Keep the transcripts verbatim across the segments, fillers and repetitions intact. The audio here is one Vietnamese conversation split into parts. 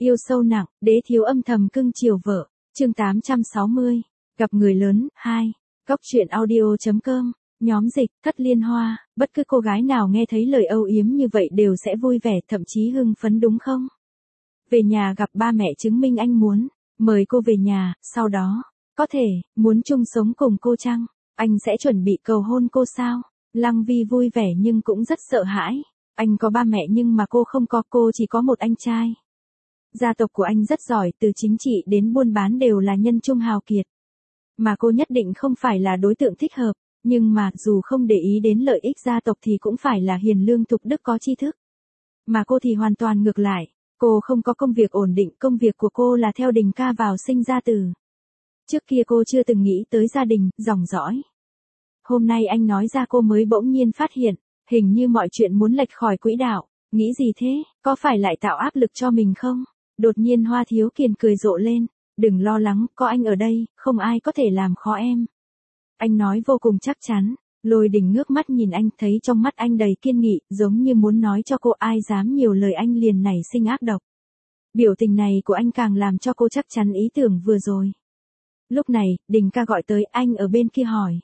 Yêu sâu nặng, đế thiếu âm thầm cưng chiều vợ. Chương tám trăm sáu mươi. Gặp người lớn, hai. Góc truyện audio chấm com. Nhóm dịch, Thất Liên Hoa, bất cứ cô gái nào nghe thấy lời âu yếm như vậy đều sẽ vui vẻ, thậm chí hưng phấn đúng không? Về nhà gặp ba mẹ chứng minh anh muốn mời cô về nhà, sau đó, có thể, muốn chung sống cùng cô chăng? Anh sẽ chuẩn bị cầu hôn cô sao? Lăng Vi vui vẻ nhưng cũng rất sợ hãi. Anh có ba mẹ nhưng mà cô không có, cô chỉ có một anh trai. Gia tộc của anh rất giỏi, từ chính trị đến buôn bán đều là nhân trung hào kiệt. Mà cô nhất định không phải là đối tượng thích hợp, nhưng mà dù không để ý đến lợi ích gia tộc thì cũng phải là hiền lương thục đức có tri thức. Mà cô thì hoàn toàn ngược lại, cô không có công việc ổn định, công việc của cô là theo Đình ca vào sinh ra tử. Trước kia cô chưa từng nghĩ tới gia đình, dòng dõi. Hôm nay anh nói ra cô mới bỗng nhiên phát hiện, hình như mọi chuyện muốn lệch khỏi quỹ đạo. Nghĩ gì thế, có phải lại tạo áp lực cho mình không? Đột nhiên Hoa Thiếu Kiền cười rộ lên, đừng lo lắng, có anh ở đây, không ai có thể làm khó em. Anh nói vô cùng chắc chắn. Lôi Đình ngước mắt nhìn anh, thấy trong mắt anh đầy kiên nghị, giống như muốn nói cho cô ai dám nhiều lời anh liền nảy sinh ác độc. Biểu tình này của anh càng làm cho cô chắc chắn ý tưởng vừa rồi. Lúc này, Đình ca gọi tới, anh ở bên kia hỏi.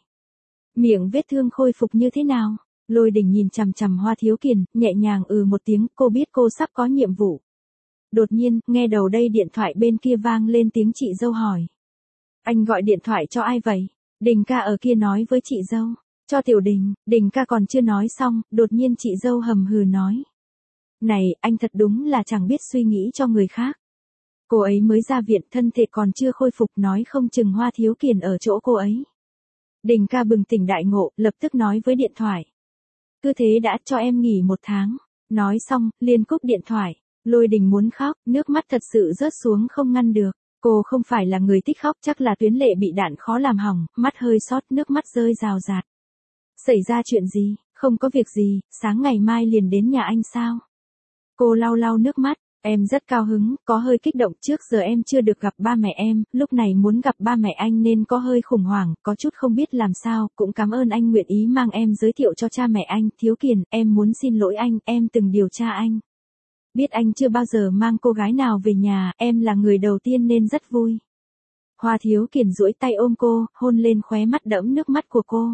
Miệng vết thương khôi phục như thế nào? Lôi Đình nhìn chằm chằm Hoa Thiếu Kiền, nhẹ nhàng ừ một tiếng, cô biết cô sắp có nhiệm vụ. Đột nhiên, nghe đầu đây điện thoại bên kia vang lên tiếng chị dâu hỏi. Anh gọi điện thoại cho ai vậy? Đình ca ở kia nói với chị dâu. Cho Tiểu Đình. Đình ca còn chưa nói xong, đột nhiên chị dâu hầm hừ nói. Này, anh thật đúng là chẳng biết suy nghĩ cho người khác. Cô ấy mới ra viện, thân thể còn chưa khôi phục, nói không chừng Hoa Thiếu Kiền ở chỗ cô ấy. Đình ca bừng tỉnh đại ngộ, lập tức nói với điện thoại. Cứ thế đã, cho em nghỉ một tháng. Nói xong, liền cúp điện thoại. Lôi Đình muốn khóc, nước mắt thật sự rớt xuống không ngăn được. Cô không phải là người thích khóc, chắc là tuyến lệ bị đạn khó làm hỏng, mắt hơi sót, nước mắt rơi rào rạt. Xảy ra chuyện gì? Không có việc gì, sáng ngày mai liền đến nhà anh sao? Cô lau lau nước mắt, em rất cao hứng, có hơi kích động, trước giờ em chưa được gặp ba mẹ em, lúc này muốn gặp ba mẹ anh nên có hơi khủng hoảng, có chút không biết làm sao, cũng cảm ơn anh nguyện ý mang em giới thiệu cho cha mẹ anh. Thiếu Kiền, em muốn xin lỗi anh, em từng điều tra anh. Biết anh chưa bao giờ mang cô gái nào về nhà, em là người đầu tiên nên rất vui. Hoa Thiếu Kiền duỗi tay ôm cô, hôn lên khóe mắt đẫm nước mắt của cô.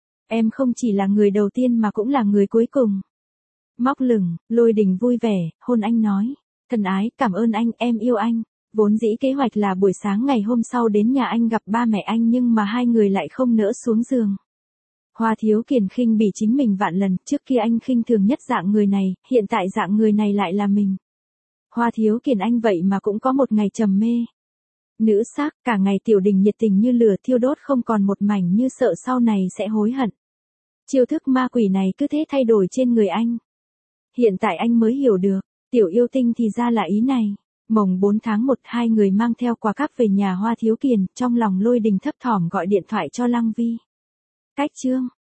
Em không chỉ là người đầu tiên mà cũng là người cuối cùng. Móc lửng, Lôi Đình vui vẻ, hôn anh nói. Thân ái, cảm ơn anh, em yêu anh. Vốn dĩ kế hoạch là buổi sáng ngày hôm sau đến nhà anh gặp ba mẹ anh nhưng mà hai người lại không nỡ xuống giường. Hoa Thiếu Kiền khinh bỉ chính mình vạn lần, trước kia anh khinh thường nhất dạng người này, hiện tại dạng người này lại là mình. Hoa Thiếu Kiền anh vậy mà cũng có một ngày trầm mê. Nữ sắc, cả ngày Tiểu Đình nhiệt tình như lửa thiêu đốt không còn một mảnh, như sợ sau này sẽ hối hận. Chiêu thức ma quỷ này cứ thế thay đổi trên người anh. Hiện tại anh mới hiểu được, Tiểu yêu tinh thì ra là ý này. Mồng bốn tháng một, hai người mang theo quà cáp về nhà Hoa Thiếu Kiền, trong lòng Lôi Đình thấp thỏm gọi điện thoại cho Lăng Vi. Cách chương